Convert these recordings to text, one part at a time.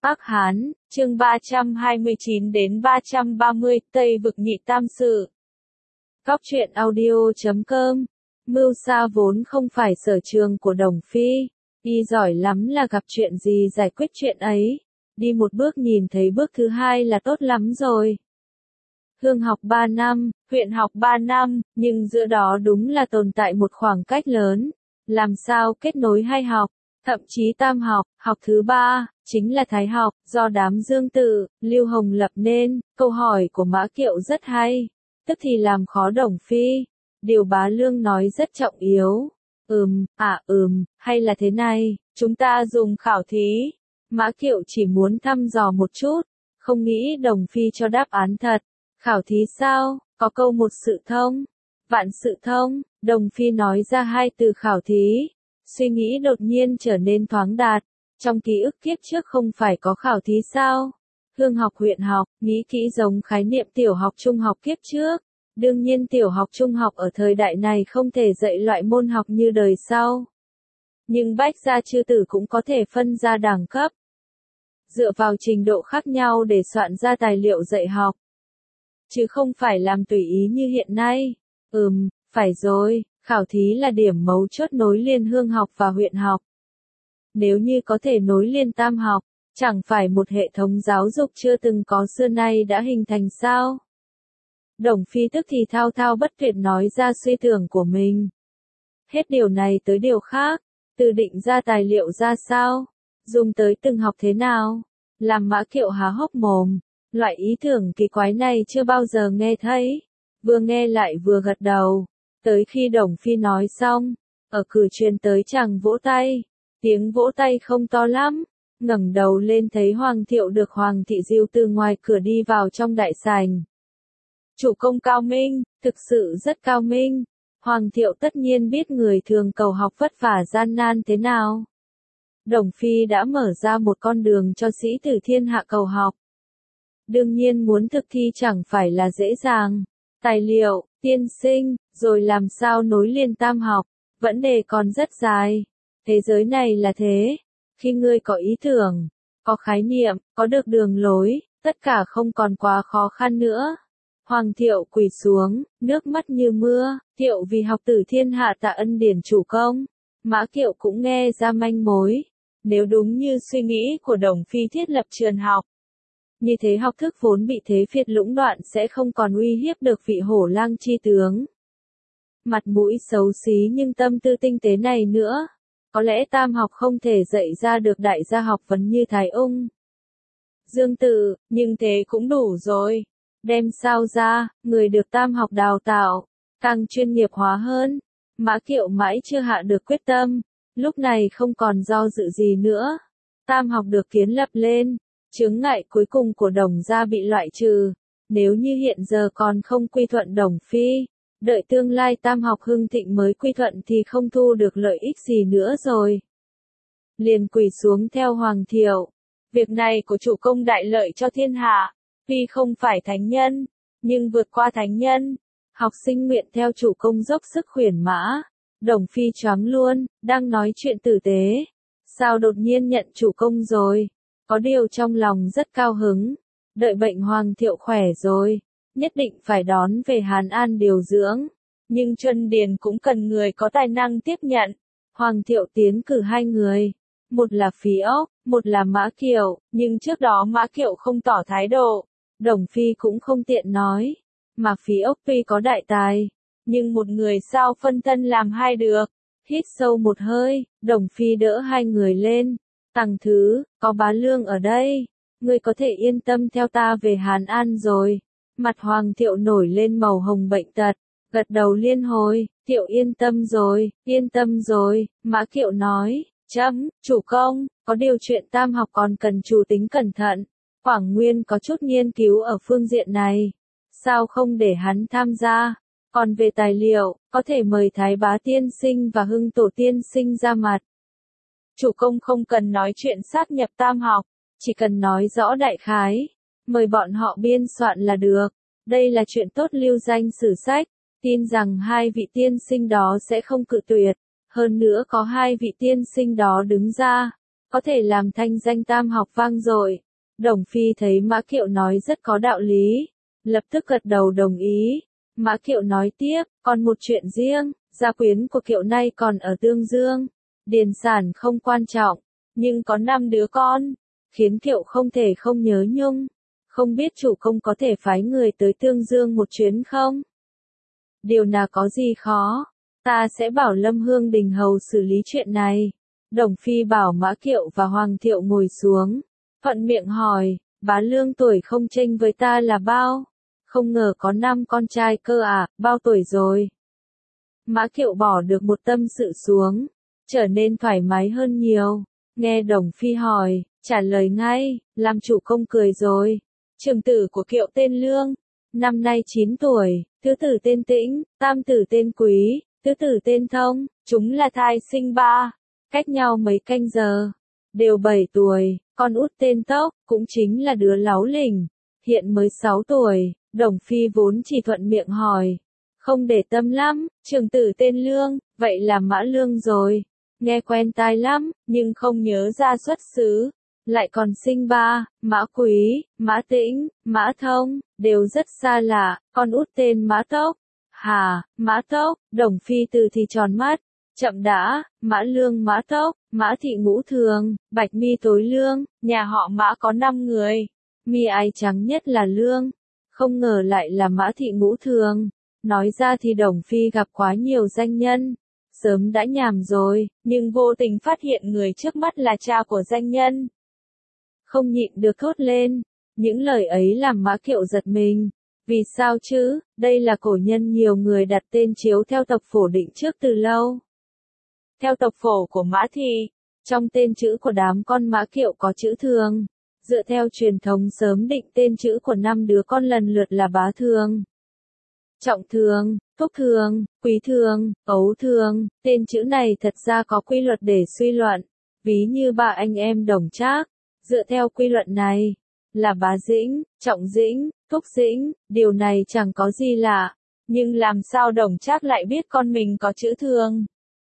Ác Hán, chương 329 đến 330, Tây vực nhị tam sự. Góc truyện audio.com. Mưu Sa vốn không phải sở trường của Đồng Phi, y giỏi lắm là gặp chuyện gì giải quyết chuyện ấy, đi một bước nhìn thấy bước thứ hai là tốt lắm rồi. Hương học 3 năm, huyện học 3 năm, nhưng giữa đó đúng là tồn tại một khoảng cách lớn, làm sao kết nối hai học, thậm chí tam học, học thứ ba, chính là Thái học, do đám Dương Tự, Lưu Hồng lập nên. Câu hỏi của Mã Kiệu rất hay, tức thì làm khó Đồng Phi. Điều Bá Lương nói rất trọng yếu. Hay là thế này, chúng ta dùng khảo thí. Mã Kiệu chỉ muốn thăm dò một chút, không nghĩ Đồng Phi cho đáp án thật. Khảo thí sao, có câu một sự thông, vạn sự thông. Đồng Phi nói ra hai từ khảo thí, suy nghĩ đột nhiên trở nên thoáng đạt. Trong ký ức kiếp trước không phải có khảo thí sao? Hương học huyện học, nghĩ kỹ giống khái niệm tiểu học trung học kiếp trước. Đương nhiên tiểu học trung học ở thời đại này không thể dạy loại môn học như đời sau. Nhưng bách gia chư tử cũng có thể phân ra đẳng cấp, dựa vào trình độ khác nhau để soạn ra tài liệu dạy học, chứ không phải làm tùy ý như hiện nay. Phải rồi, khảo thí là điểm mấu chốt nối liền hương học và huyện học. Nếu như có thể nối liền tam học, chẳng phải một hệ thống giáo dục chưa từng có xưa nay đã hình thành sao? Đồng Phi tức thì thao thao bất tuyệt nói ra suy tưởng của mình. Hết điều này tới điều khác, từ định ra tài liệu ra sao, dùng tới từng học thế nào, làm Mã Kiệu há hốc mồm. Loại ý tưởng kỳ quái này chưa bao giờ nghe thấy, vừa nghe lại vừa gật đầu. Tới khi Đồng Phi nói xong, ở cửa truyền tới chàng vỗ tay. Tiếng vỗ tay không to lắm, ngẩng đầu lên thấy Hoàng Thiệu được Hoàng Thị Diêu từ ngoài cửa đi vào trong đại sảnh. Chủ công cao minh, thực sự rất cao minh. Hoàng Thiệu tất nhiên biết người thường cầu học vất vả gian nan thế nào. Đồng Phi đã mở ra một con đường cho sĩ tử thiên hạ cầu học. Đương nhiên muốn thực thi chẳng phải là dễ dàng. Tài liệu, tiên sinh, rồi làm sao nối liền tam học, vấn đề còn rất dài. Thế giới này là thế, khi ngươi có ý tưởng, có khái niệm, có được đường lối, tất cả không còn quá khó khăn nữa. Hoàng Thiệu quỳ xuống, nước mắt như mưa. Thiệu vì học tử thiên hạ tạ ân điển chủ công. Mã Kiệu cũng nghe ra manh mối. Nếu đúng như suy nghĩ của Đồng Phi thiết lập trường học, như thế học thức vốn bị thế phiệt lũng đoạn sẽ không còn uy hiếp được vị hổ lang chi tướng. Mặt mũi xấu xí nhưng tâm tư tinh tế này nữa. Có lẽ tam học không thể dạy ra được đại gia học vấn như Thái Ung, Dương Tự, nhưng thế cũng đủ rồi. Đem sao ra, người được tam học đào tạo, càng chuyên nghiệp hóa hơn. Mã Kiệu mãi chưa hạ được quyết tâm, lúc này không còn do dự gì nữa. Tam học được kiến lập lên, chướng ngại cuối cùng của Đồng gia bị loại trừ. Nếu như hiện giờ còn không quy thuận Đồng Phi, đợi tương lai tam học hưng thịnh mới quy thuận thì không thu được lợi ích gì nữa rồi. Liền quỳ xuống theo Hoàng Thiệu. Việc này của chủ công đại lợi cho thiên hạ, tuy không phải thánh nhân, nhưng vượt qua thánh nhân. Học sinh nguyện theo chủ công dốc sức khuyển mã. Đồng Phi choáng luôn, đang nói chuyện tử tế. Sao đột nhiên nhận chủ công rồi? Có điều trong lòng rất cao hứng. Đợi bệnh Hoàng Thiệu khỏe rồi, nhất định phải đón về Hán An điều dưỡng. Nhưng Chuân Điền cũng cần người có tài năng tiếp nhận. Hoàng Thiệu tiến cử hai người. Một là Phí Ốc, một là Mã Kiệu, nhưng trước đó Mã Kiệu không tỏ thái độ. Đồng Phi cũng không tiện nói. Mà Phí Ốc tuy có đại tài, nhưng một người sao phân thân làm hai được. Hít sâu một hơi, Đồng Phi đỡ hai người lên. Tằng Thứ, có Bá Lương ở đây, ngươi có thể yên tâm theo ta về Hán An rồi. Mặt Hoàng Thiệu nổi lên màu hồng bệnh tật, gật đầu liên hồi. Thiệu yên tâm rồi. Mã Kiệu nói, chủ công, có điều chuyện tam học còn cần chủ tính cẩn thận. Quảng Nguyên có chút nghiên cứu ở phương diện này, sao không để hắn tham gia? Còn về tài liệu, có thể mời Thái Bá tiên sinh và Hưng Tổ tiên sinh ra mặt. Chủ công không cần nói chuyện sát nhập tam học, chỉ cần nói rõ đại khái, mời bọn họ biên soạn là được. Đây là chuyện tốt lưu danh sử sách, tin rằng hai vị tiên sinh đó sẽ không cự tuyệt. Hơn nữa có hai vị tiên sinh đó đứng ra, có thể làm thanh danh Tam học vang dội. Đồng Phi thấy Mã Kiệu nói rất có đạo lý, lập tức gật đầu đồng ý. Mã Kiệu nói tiếp, còn một chuyện riêng, gia quyến của Kiệu nay còn ở Tương Dương. Điền sản không quan trọng, nhưng có 5 đứa con, khiến Kiệu không thể không nhớ nhung. Không biết chủ công có thể phái người tới Tương Dương một chuyến không? Điều nào có gì khó, ta sẽ bảo Lâm Hương Đình hầu xử lý chuyện này. Đồng Phi bảo Mã Kiệu và Hoàng Thiệu ngồi xuống, thuận miệng hỏi, bá lương tuổi không chênh với ta là bao? Không ngờ có 5 con trai cơ à, bao tuổi rồi? Mã Kiệu bỏ được một tâm sự xuống, trở nên thoải mái hơn nhiều. Nghe Đồng Phi hỏi, trả lời ngay, làm chủ công cười rồi. Trưởng tử của Kiệu tên Lương, năm nay 9 tuổi, thứ tử tên Tĩnh, tam tử tên Quý, thứ tử tên Thông, chúng là thai sinh 3, cách nhau mấy canh giờ, đều 7 tuổi, con út tên Tốc, cũng chính là đứa láu lỉnh, hiện mới 6 tuổi. Đồng Phi vốn chỉ thuận miệng hỏi, không để tâm lắm, trưởng tử tên Lương, vậy là Mã Lương rồi, nghe quen tai lắm, nhưng không nhớ ra xuất xứ. Lại còn sinh 3, Mã Quý, Mã Tĩnh, Mã Thông, đều rất xa lạ, con út tên Mã Tốc. Hà, Mã Tốc, Đồng Phi từ thì tròn mắt, chậm đã, Mã Lương Mã Tốc, Mã Thị Ngũ Thường, Bạch Mi Tối Lương, nhà họ Mã có 5 người, mi ái trắng nhất là Lương, không ngờ lại là Mã Thị Ngũ Thường. Nói ra thì Đồng Phi gặp quá nhiều danh nhân, sớm đã nhàm rồi, nhưng vô tình phát hiện người trước mắt là cha của danh nhân. Không nhịn được thốt lên, những lời ấy làm Mã Kiệu giật mình. Vì sao chứ, đây là cổ nhân nhiều người đặt tên chiếu theo tộc phổ định trước từ lâu. Theo tộc phổ của Mã Thị, trong tên chữ của đám con Mã Kiệu có chữ Thường. Dựa theo truyền thống sớm định tên chữ của 5 đứa con lần lượt là Bá Thường, Trọng Thường, Phúc Thường, Quý Thường, Ấu Thường. Tên chữ này thật ra có quy luật để suy luận, ví như 3 anh em Đồng Trác. Dựa theo quy luật này, là Bá Dĩnh, Trọng Dĩnh, Phúc Dĩnh, điều này chẳng có gì lạ, nhưng làm sao Đồng Trác lại biết con mình có chữ Thường?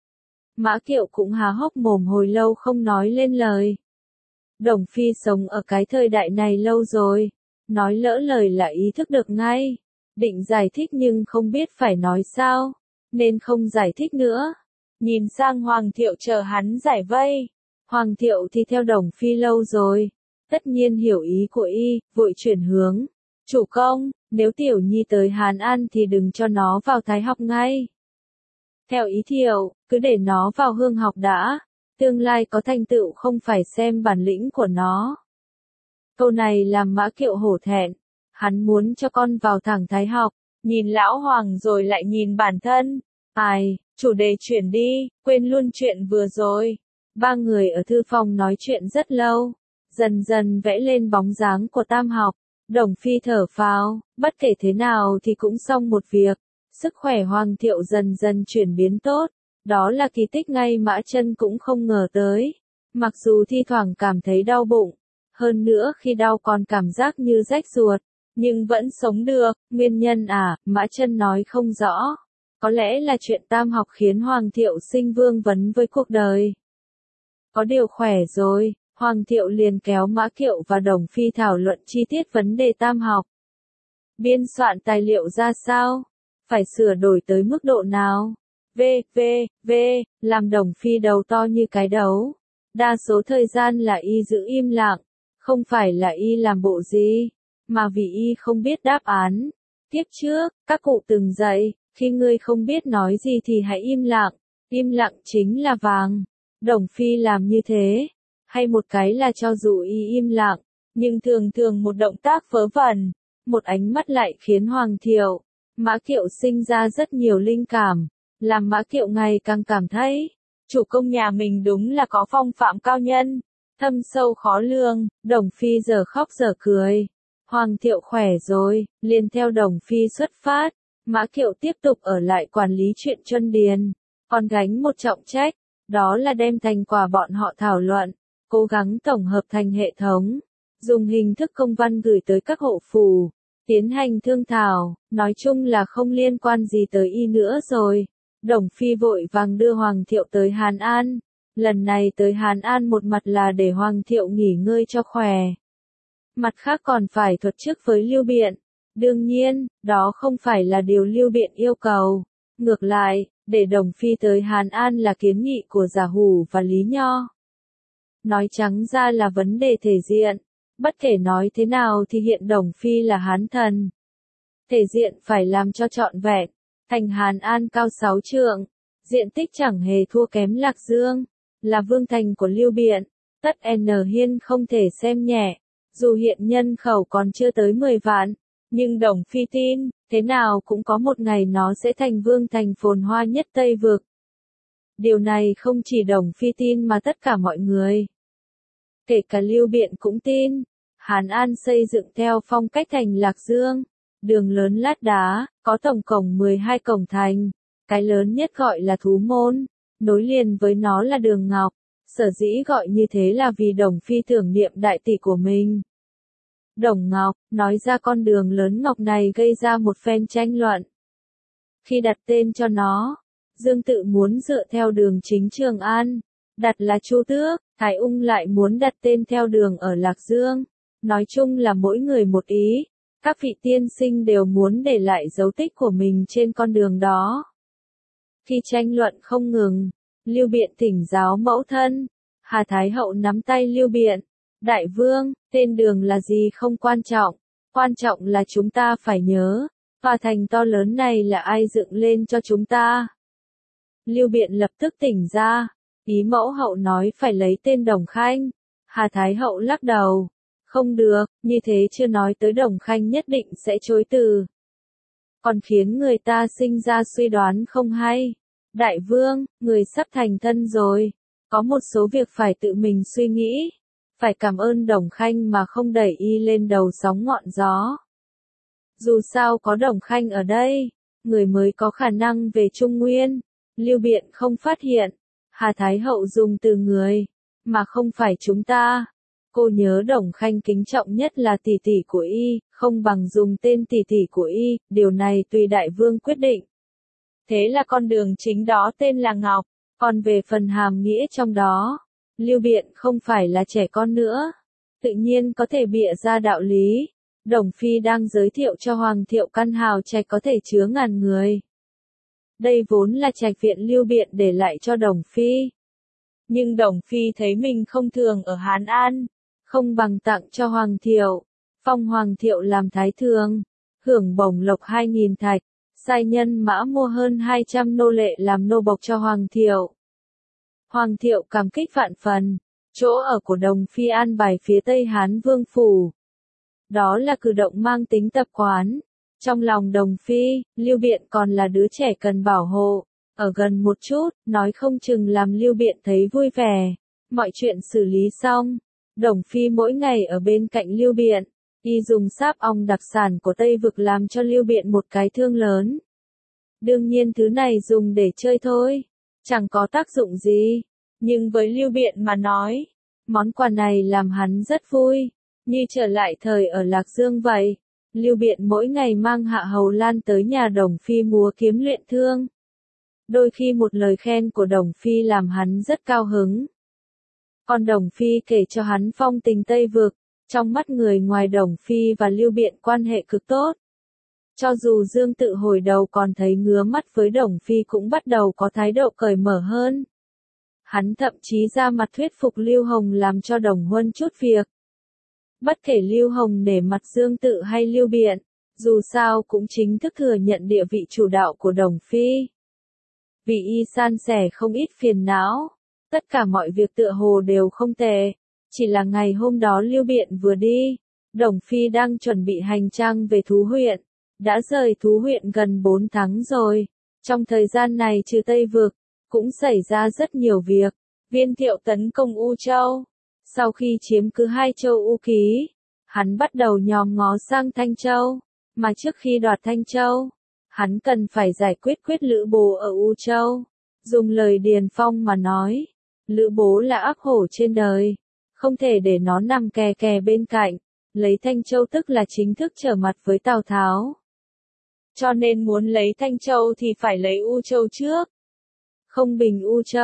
Mã Kiệu cũng há hốc mồm hồi lâu không nói lên lời. Đồng Phi sống ở cái thời đại này lâu rồi, nói lỡ lời là ý thức được ngay, định giải thích nhưng không biết phải nói sao, nên không giải thích nữa. Nhìn sang Hoàng Thiệu chờ hắn giải vây. Hoàng Thiệu thì theo Đồng Phi lâu rồi, tất nhiên hiểu ý của y, vội chuyển hướng. Chủ công, nếu Tiểu Nhi tới Hán An thì đừng cho nó vào Thái học ngay. Theo ý Thiệu, cứ để nó vào Hương học đã, tương lai có thành tựu không phải xem bản lĩnh của nó. Câu này làm Mã Kiệu hổ thẹn, hắn muốn cho con vào thẳng Thái học, nhìn lão Hoàng rồi lại nhìn bản thân. Ai, chủ đề chuyển đi, quên luôn chuyện vừa rồi. 3 người ở thư phòng nói chuyện rất lâu, dần dần vẽ lên bóng dáng của Tam học. Đồng Phi thở phào, bất kể thế nào thì cũng xong một việc. Sức khỏe Hoàng Thiệu dần dần chuyển biến tốt, đó là kỳ tích ngay Mã Chân cũng không ngờ tới. Mặc dù thi thoảng cảm thấy đau bụng, hơn nữa khi đau còn cảm giác như rách ruột, nhưng vẫn sống được. Nguyên nhân à, Mã Chân nói không rõ. Có lẽ là chuyện Tam học khiến Hoàng Thiệu sinh vương vấn với cuộc đời. Có điều khỏe rồi, Hoàng Thiệu liền kéo Mã Kiệu và Đồng Phi thảo luận chi tiết vấn đề Tam học. Biên soạn tài liệu ra sao? Phải sửa đổi tới mức độ nào? Làm Đồng Phi đầu to như cái đấu. Đa số thời gian là y giữ im lặng, không phải là y làm bộ gì, mà vì y không biết đáp án. Tiếp trước, các cụ từng dạy, khi ngươi không biết nói gì thì hãy im lặng chính là vàng. Đồng Phi làm như thế, hay một cái là cho dù y im lặng, nhưng thường thường một động tác vớ vẩn, một ánh mắt lại khiến Hoàng Thiệu, Mã Kiệu sinh ra rất nhiều linh cảm, làm Mã Kiệu ngày càng cảm thấy, chủ công nhà mình đúng là có phong phạm cao nhân, thâm sâu khó lường. Đồng Phi giờ khóc giờ cười. Hoàng Thiệu khỏe rồi, liền theo Đồng Phi xuất phát. Mã Kiệu tiếp tục ở lại quản lý chuyện Chuân Điền, còn gánh một trọng trách, đó là đem thành quả bọn họ thảo luận, cố gắng tổng hợp thành hệ thống, dùng hình thức công văn gửi tới các hộ phủ, tiến hành thương thảo, nói chung là không liên quan gì tới y nữa rồi. Đồng Phi vội vàng đưa Hoàng Thiệu tới Hàn An, Lần này tới Hán An một mặt là để Hoàng Thiệu nghỉ ngơi cho khỏe. Mặt khác còn phải thuật chức với Lưu Biện. Đương nhiên, đó không phải là điều Lưu Biện yêu cầu. Ngược lại, để Đồng Phi tới Hán An là kiến nghị của Giả Hủ và Lý Nho. Nói trắng ra là vấn đề thể diện. Bất kể nói thế nào thì hiện Đồng Phi là Hán thần. Thể diện phải làm cho trọn vẹn. Thành Hán An cao 6 trượng. Diện tích chẳng hề thua kém Lạc Dương. Là vương thành của Lưu Biện. Tất N Hiên không thể xem nhẹ. Dù hiện nhân khẩu còn chưa tới 10 vạn. Nhưng Đồng Phi tin, thế nào cũng có một ngày nó sẽ thành vương thành phồn hoa nhất Tây Vực. Điều này không chỉ Đồng Phi tin mà tất cả mọi người. Kể cả Lưu Biện cũng tin. Hán An xây dựng theo phong cách thành Lạc Dương. Đường lớn lát đá, có tổng cộng 12 cổng thành. Cái lớn nhất gọi là Thú Môn. Nối liền với nó là Đường Ngọc. Sở dĩ gọi như thế là vì Đồng Phi tưởng niệm đại tỷ của mình. Đồng Ngọc, nói ra con đường lớn Ngọc này gây ra một phen tranh luận. Khi đặt tên cho nó, Dương Tự muốn dựa theo đường chính Trường An, đặt là Chu Tước, Thái Ung lại muốn đặt tên theo đường ở Lạc Dương. Nói chung là mỗi người một ý, các vị tiên sinh đều muốn để lại dấu tích của mình trên con đường đó. Khi tranh luận không ngừng, Lưu Biện thỉnh giáo mẫu thân, Hà Thái Hậu nắm tay Lưu Biện. Đại vương, tên đường là gì không quan trọng là chúng ta phải nhớ, tòa thành to lớn này là ai dựng lên cho chúng ta. Lưu Biện lập tức tỉnh ra, ý mẫu hậu nói phải lấy tên Đồng Khanh. Hà Thái Hậu lắc đầu, không được, như thế chưa nói tới Đồng Khanh nhất định sẽ chối từ. Còn khiến người ta sinh ra suy đoán không hay. Đại vương, người sắp thành thân rồi, có một số việc phải tự mình suy nghĩ. Phải cảm ơn Đồng Khanh mà không đẩy y lên đầu sóng ngọn gió. Dù sao có Đồng Khanh ở đây, người mới có khả năng về Trung Nguyên. Lưu Biện không phát hiện. Hà Thái Hậu dùng từ người, mà không phải chúng ta. Cô nhớ Đồng Khanh kính trọng nhất là tỷ tỷ của y, không bằng dùng tên tỷ tỷ của y, điều này tùy đại vương quyết định. Thế là con đường chính đó tên là Ngọc, còn về phần hàm nghĩa trong đó, Lưu Biện không phải là trẻ con nữa, tự nhiên có thể bịa ra đạo lý. Đồng Phi đang giới thiệu cho Hoàng Thiệu căn hào trạch có thể chứa ngàn người. Đây vốn là trạch viện Lưu Biện để lại cho Đồng Phi. Nhưng Đồng Phi thấy mình không thường ở Hán An, không bằng tặng cho Hoàng Thiệu, phong Hoàng Thiệu làm thái thường, hưởng bổng lộc 2.000 thạch, sai nhân mã mua hơn 200 nô lệ làm nô bộc cho Hoàng Thiệu. Hoàng Thiệu cảm kích vạn phần, chỗ ở của Đồng Phi an bài phía Tây Hán Vương Phủ. Đó là cử động mang tính tập quán. Trong lòng Đồng Phi, Lưu Biện còn là đứa trẻ cần bảo hộ, ở gần một chút, nói không chừng làm Lưu Biện thấy vui vẻ. Mọi chuyện xử lý xong, Đồng Phi mỗi ngày ở bên cạnh Lưu Biện, y dùng sáp ong đặc sản của Tây Vực làm cho Lưu Biện một cái thương lớn. Đương nhiên thứ này dùng để chơi thôi, chẳng có tác dụng gì, nhưng với Lưu Biện mà nói, món quà này làm hắn rất vui, như trở lại thời ở Lạc Dương vậy. Lưu Biện mỗi ngày mang Hạ Hầu Lan tới nhà Đồng Phi múa kiếm luyện thương. Đôi khi một lời khen của Đồng Phi làm hắn rất cao hứng. Còn Đồng Phi kể cho hắn phong tình Tây Vực, trong mắt người ngoài Đồng Phi và Lưu Biện quan hệ cực tốt. Cho dù Dương Tự hồi đầu còn thấy ngứa mắt với Đồng Phi cũng bắt đầu có thái độ cởi mở hơn. Hắn thậm chí ra mặt thuyết phục Lưu Hồng làm cho Đồng Huân chút việc. Bất kể Lưu Hồng nể mặt Dương Tự hay Lưu Biện, dù sao cũng chính thức thừa nhận địa vị chủ đạo của Đồng Phi. Vì y san sẻ không ít phiền não, tất cả mọi việc tựa hồ đều không tệ, chỉ là ngày hôm đó Lưu Biện vừa đi, Đồng Phi đang chuẩn bị hành trang về Thú huyện, đã rời Thú huyện gần 4 tháng rồi, trong thời gian này trừ Tây Vực, cũng xảy ra rất nhiều việc, Viên Thiệu tấn công U Châu. Sau khi chiếm cứ 2 châu U Ký, hắn bắt đầu nhòm ngó sang Thanh Châu, mà trước khi đoạt Thanh Châu, hắn cần phải giải quyết Lữ Bố ở U Châu. Dùng lời Điền Phong mà nói, Lữ Bố là ác hổ trên đời, không thể để nó nằm kè kè bên cạnh, lấy Thanh Châu tức là chính thức trở mặt với Tào Tháo. Cho nên muốn lấy Thanh Châu thì phải lấy U Châu trước. Không bình U Châu,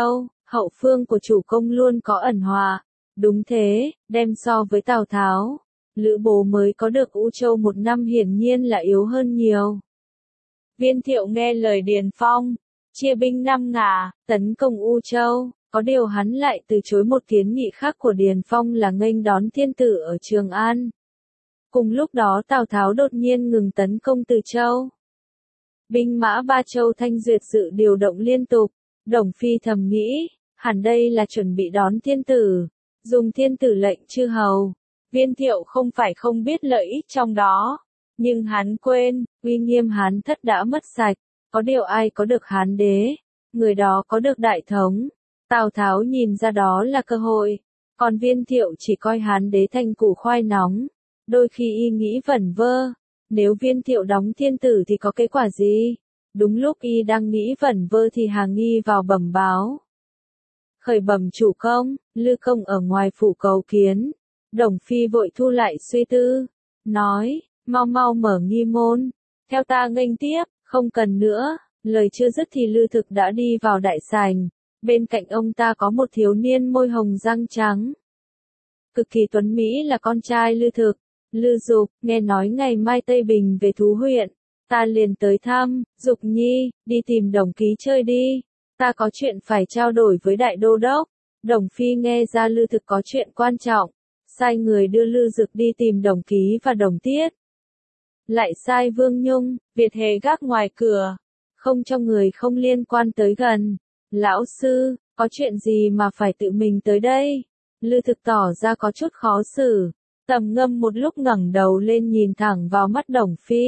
hậu phương của chủ công luôn có ẩn họa. Đúng thế, đem so với Tào Tháo, Lữ Bố mới có được U Châu một năm hiển nhiên là yếu hơn nhiều. Viên Thiệu nghe lời Điền Phong, chia binh 5 ngả, tấn công U Châu, có điều hắn lại từ chối một kiến nghị khác của Điền Phong là nghênh đón thiên tử ở Trường An. Cùng lúc đó Tào Tháo đột nhiên ngừng tấn công Từ Châu. Binh mã Ba Châu Thanh Duyệt dự điều động liên tục, Đồng Phi thầm nghĩ, hẳn đây là chuẩn bị đón thiên tử, dùng thiên tử lệnh chư hầu. Viên Thiệu không phải không biết lợi ích trong đó, nhưng hắn quên, uy nghiêm Hán thất đã mất sạch, có điều ai có được Hán đế, người đó có được đại thống. Tào Tháo nhìn ra đó là cơ hội, còn Viên Thiệu chỉ coi Hán đế thành củ khoai nóng, đôi khi y nghĩ vẩn vơ, nếu Viên Thiệu đóng thiên tử thì có kết quả gì? Đúng lúc y đang nghĩ vẩn vơ thì Hà Nghi vào bẩm báo. Khởi bẩm chủ công, Lư công ở ngoài phủ cầu kiến. Đồng Phi vội thu lại suy tư, nói, mau mau mở nghi môn, theo ta nghênh tiếp, không cần nữa. Lời chưa dứt thì Lư Thực đã đi vào đại sảnh, bên cạnh ông ta có một thiếu niên môi hồng răng trắng. Cực kỳ tuấn Mỹ là con trai Lư Thực, Lư Dục, nghe nói ngày mai Tây Bình về Thú huyện, ta liền tới thăm. Dục nhi, đi tìm Đồng Ký chơi đi, ta có chuyện phải trao đổi với đại đô đốc. Đồng Phi nghe ra Lư Thực có chuyện quan trọng, sai người đưa Lư Dực đi tìm Đồng Ký và Đồng Tiết. Lại sai Vương Nhung, Việt Hề gác ngoài cửa, không cho người không liên quan tới gần. Lão sư, có chuyện gì mà phải tự mình tới đây? Lư Thực tỏ ra có chút khó xử, trầm ngâm một lúc ngẩng đầu lên nhìn thẳng vào mắt Đồng Phi.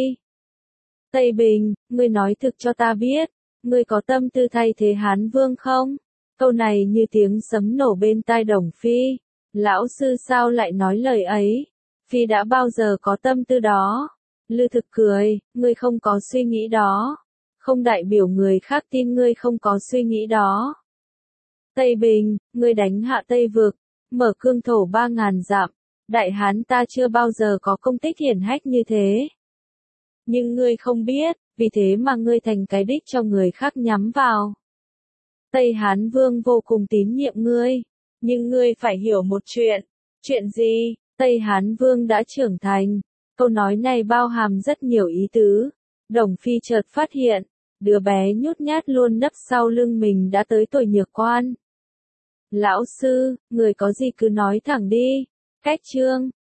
Tây Bình, ngươi nói thực cho ta biết, ngươi có tâm tư thay thế Hán Vương không? Câu này như tiếng sấm nổ bên tai Đồng Phi. Lão sư sao lại nói lời ấy? Phi đã bao giờ có tâm tư đó? Lư Thực cười, ngươi không có suy nghĩ đó. Không đại biểu người khác tin ngươi không có suy nghĩ đó. Tây Bình, ngươi đánh hạ Tây Vực, mở cương thổ 3.000 dặm. Đại Hán ta chưa bao giờ có công tích hiển hách như thế. Nhưng ngươi không biết, vì thế mà ngươi thành cái đích cho người khác nhắm vào. Tây Hán Vương vô cùng tín nhiệm ngươi. Nhưng ngươi phải hiểu một chuyện. Chuyện gì? Tây Hán Vương đã trưởng thành. Câu nói này bao hàm rất nhiều ý tứ. Đồng Phi chợt phát hiện, đứa bé nhút nhát luôn nấp sau lưng mình đã tới tuổi nhược quan. Lão sư, người có gì cứ nói thẳng đi. Cách chương